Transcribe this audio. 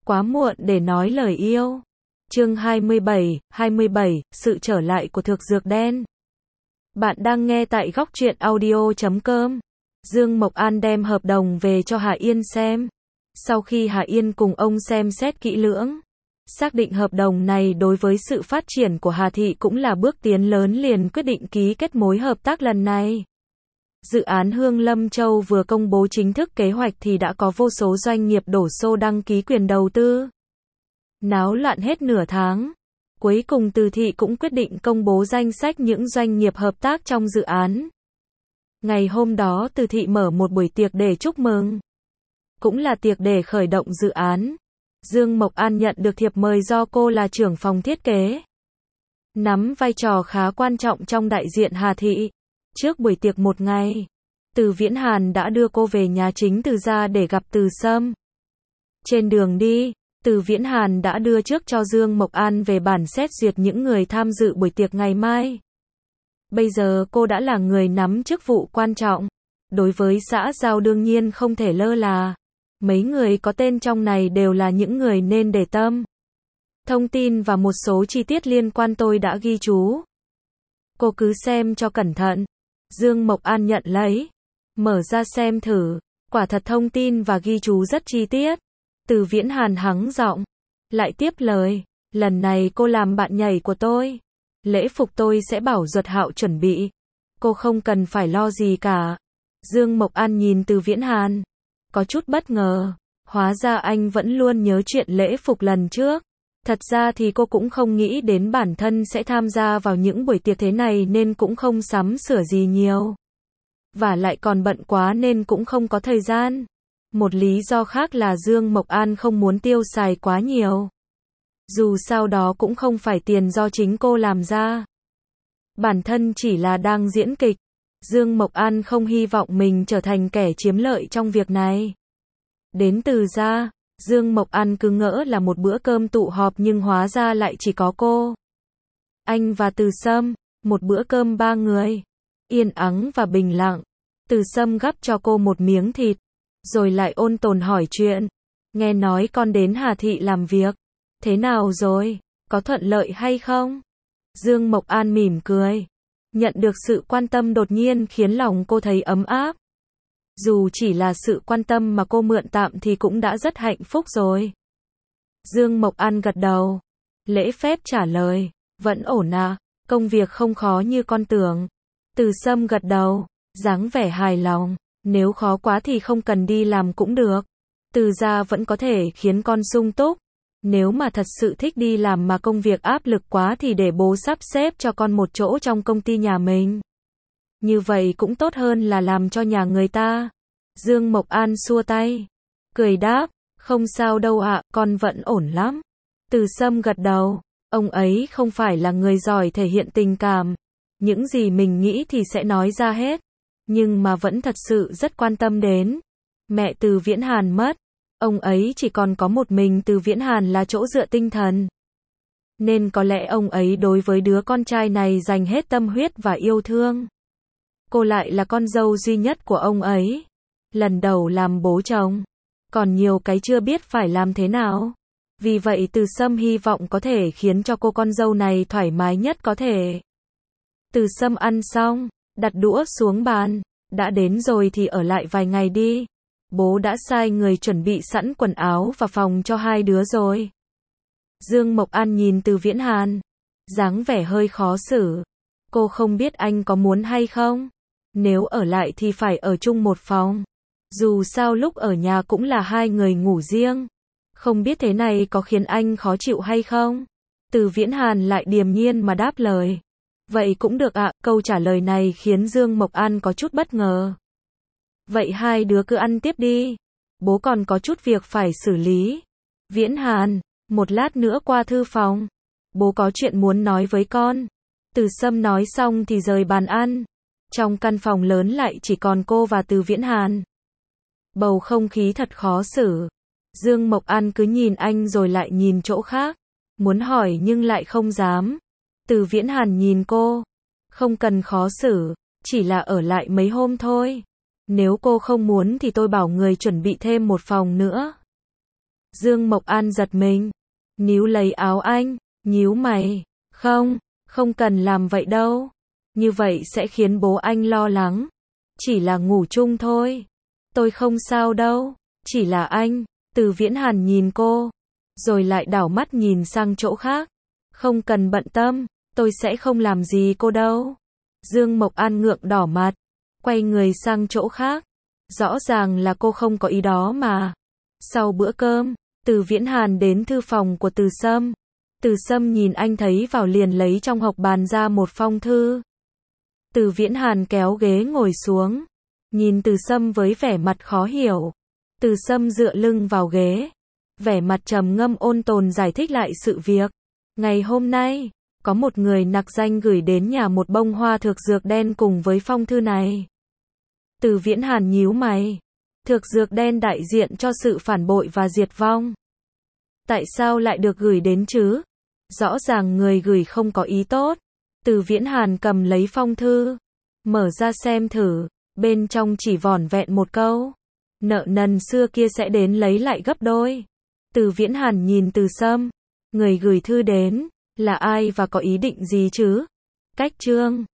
Quá muộn để nói lời yêu. Chương 27, sự trở lại của thực dược đen. Bạn đang nghe tại Góc Truyện Audio.com. Dương Mộc An đem hợp đồng về cho Hà Yên xem. Sau khi Hà Yên cùng ông xem xét kỹ lưỡng, xác định hợp đồng này đối với sự phát triển của Hà Thị cũng là bước tiến lớn, liền quyết định ký kết mối hợp tác lần này. Dự án Hương Lâm Châu vừa công bố chính thức kế hoạch thì đã có vô số doanh nghiệp đổ xô đăng ký quyền đầu tư. Náo loạn hết nửa tháng. Cuối cùng Từ Thị cũng quyết định công bố danh sách những doanh nghiệp hợp tác trong dự án. Ngày hôm đó Từ Thị mở một buổi tiệc để chúc mừng. Cũng là tiệc để khởi động dự án. Dương Mộc An nhận được thiệp mời do cô là trưởng phòng thiết kế, nắm vai trò khá quan trọng trong đại diện Hà Thị. Trước buổi tiệc một ngày, Từ Viễn Hàn đã đưa cô về nhà chính Từ gia để gặp Từ Sâm. Trên đường đi, Từ Viễn Hàn đã đưa trước cho Dương Mộc An về bản xét duyệt những người tham dự buổi tiệc ngày mai. Bây giờ cô đã là người nắm chức vụ quan trọng. Đối với xã giao đương nhiên không thể lơ là. Mấy người có tên trong này đều là những người nên để tâm. Thông tin và một số chi tiết liên quan tôi đã ghi chú. Cô cứ xem cho cẩn thận. Dương Mộc An nhận lấy, mở ra xem thử. Quả thật thông tin và ghi chú rất chi tiết. Từ Viễn Hàn hắng giọng, lại tiếp lời. Lần này cô làm bạn nhảy của tôi. Lễ phục tôi sẽ bảo Duật Hạo chuẩn bị. Cô không cần phải lo gì cả. Dương Mộc An nhìn Từ Viễn Hàn, có chút bất ngờ. Hóa ra anh vẫn luôn nhớ chuyện lễ phục lần trước. Thật ra thì cô cũng không nghĩ đến bản thân sẽ tham gia vào những buổi tiệc thế này nên cũng không sắm sửa gì nhiều. Và lại còn bận quá nên cũng không có thời gian. Một lý do khác là Dương Mộc An không muốn tiêu xài quá nhiều. Dù sao đó cũng không phải tiền do chính cô làm ra. Bản thân chỉ là đang diễn kịch. Dương Mộc An không hy vọng mình trở thành kẻ chiếm lợi trong việc này. Đến Từ gia, Dương Mộc An cứ ngỡ là một bữa cơm tụ họp nhưng hóa ra lại chỉ có cô, anh và Từ Sâm. Một bữa cơm ba người, yên ắng và bình lặng. Từ Sâm gắp cho cô một miếng thịt, rồi lại ôn tồn hỏi chuyện. Nghe nói con đến Hà Thị làm việc. Thế nào rồi? Có thuận lợi hay không? Dương Mộc An mỉm cười. Nhận được sự quan tâm đột nhiên khiến lòng cô thấy ấm áp. Dù chỉ là sự quan tâm mà cô mượn tạm thì cũng đã rất hạnh phúc rồi. Dương Mộc An gật đầu, lễ phép trả lời. Vẫn ổn à, công việc không khó như con tưởng. Từ Sâm gật đầu, dáng vẻ hài lòng. Nếu khó quá thì không cần đi làm cũng được. Từ gia vẫn có thể khiến con sung túc. Nếu mà thật sự thích đi làm mà công việc áp lực quá thì để bố sắp xếp cho con một chỗ trong công ty nhà mình. Như vậy cũng tốt hơn là làm cho nhà người ta. Dương Mộc An xua tay, cười đáp, không sao đâu ạ, con vẫn ổn lắm. Từ Sâm gật đầu, ông ấy không phải là người giỏi thể hiện tình cảm. Những gì mình nghĩ thì sẽ nói ra hết. Nhưng mà vẫn thật sự rất quan tâm đến. Mẹ Từ Viễn Hàn mất. Ông ấy chỉ còn có một mình Từ Viễn Hàn là chỗ dựa tinh thần. Nên có lẽ ông ấy đối với đứa con trai này dành hết tâm huyết và yêu thương. Cô lại là con dâu duy nhất của ông ấy. Lần đầu làm bố chồng, còn nhiều cái chưa biết phải làm thế nào. Vì vậy Từ Sâm hy vọng có thể khiến cho cô con dâu này thoải mái nhất có thể. Từ Sâm ăn xong, đặt đũa xuống bàn. Đã đến rồi thì ở lại vài ngày đi. Bố đã sai người chuẩn bị sẵn quần áo và phòng cho hai đứa rồi. Dương Mộc An nhìn Từ Viễn Hàn, dáng vẻ hơi khó xử. Cô không biết anh có muốn hay không. Nếu ở lại thì phải ở chung một phòng. Dù sao lúc ở nhà cũng là hai người ngủ riêng. Không biết thế này có khiến anh khó chịu hay không? Từ Viễn Hàn lại điềm nhiên mà đáp lời. Vậy cũng được ạ. Câu trả lời này khiến Dương Mộc An có chút bất ngờ. Vậy hai đứa cứ ăn tiếp đi. Bố còn có chút việc phải xử lý. Viễn Hàn, một lát nữa qua thư phòng. Bố có chuyện muốn nói với con. Từ Sâm nói xong thì rời bàn ăn. Trong căn phòng lớn lại chỉ còn cô và Từ Viễn Hàn. Bầu không khí thật khó xử. Dương Mộc An cứ nhìn anh rồi lại nhìn chỗ khác. Muốn hỏi nhưng lại không dám. Từ Viễn Hàn nhìn cô. Không cần khó xử, chỉ là ở lại mấy hôm thôi. Nếu cô không muốn thì tôi bảo người chuẩn bị thêm một phòng nữa. Dương Mộc An giật mình, níu lấy áo anh, nhíu mày, không cần làm vậy đâu. Như vậy sẽ khiến bố anh lo lắng. Chỉ là ngủ chung thôi. Tôi không sao đâu, chỉ là anh. Từ Viễn Hàn nhìn cô, rồi lại đảo mắt nhìn sang chỗ khác. Không cần bận tâm, tôi sẽ không làm gì cô đâu. Dương Mộc An ngượng đỏ mặt, quay người sang chỗ khác. Rõ ràng là cô không có ý đó mà. Sau bữa cơm, Từ Viễn Hàn đến thư phòng của Từ Sâm. Từ Sâm nhìn anh thấy vào liền lấy trong hộp bàn ra một phong thư. Từ Viễn Hàn kéo ghế ngồi xuống, nhìn Từ Sâm với vẻ mặt khó hiểu. Từ Sâm dựa lưng vào ghế, vẻ mặt trầm ngâm ôn tồn giải thích lại sự việc. Ngày hôm nay, có một người nặc danh gửi đến nhà một bông hoa thược dược đen cùng với phong thư này. Từ Viễn Hàn nhíu mày. Thược dược đen đại diện cho sự phản bội và diệt vong. Tại sao lại được gửi đến chứ? Rõ ràng người gửi không có ý tốt. Từ Viễn Hàn cầm lấy phong thư, mở ra xem thử, bên trong chỉ vỏn vẹn một câu. Nợ nần xưa kia sẽ đến lấy lại gấp đôi. Từ Viễn Hàn nhìn Từ Sâm, người gửi thư đến, là ai và có ý định gì chứ? Cách chương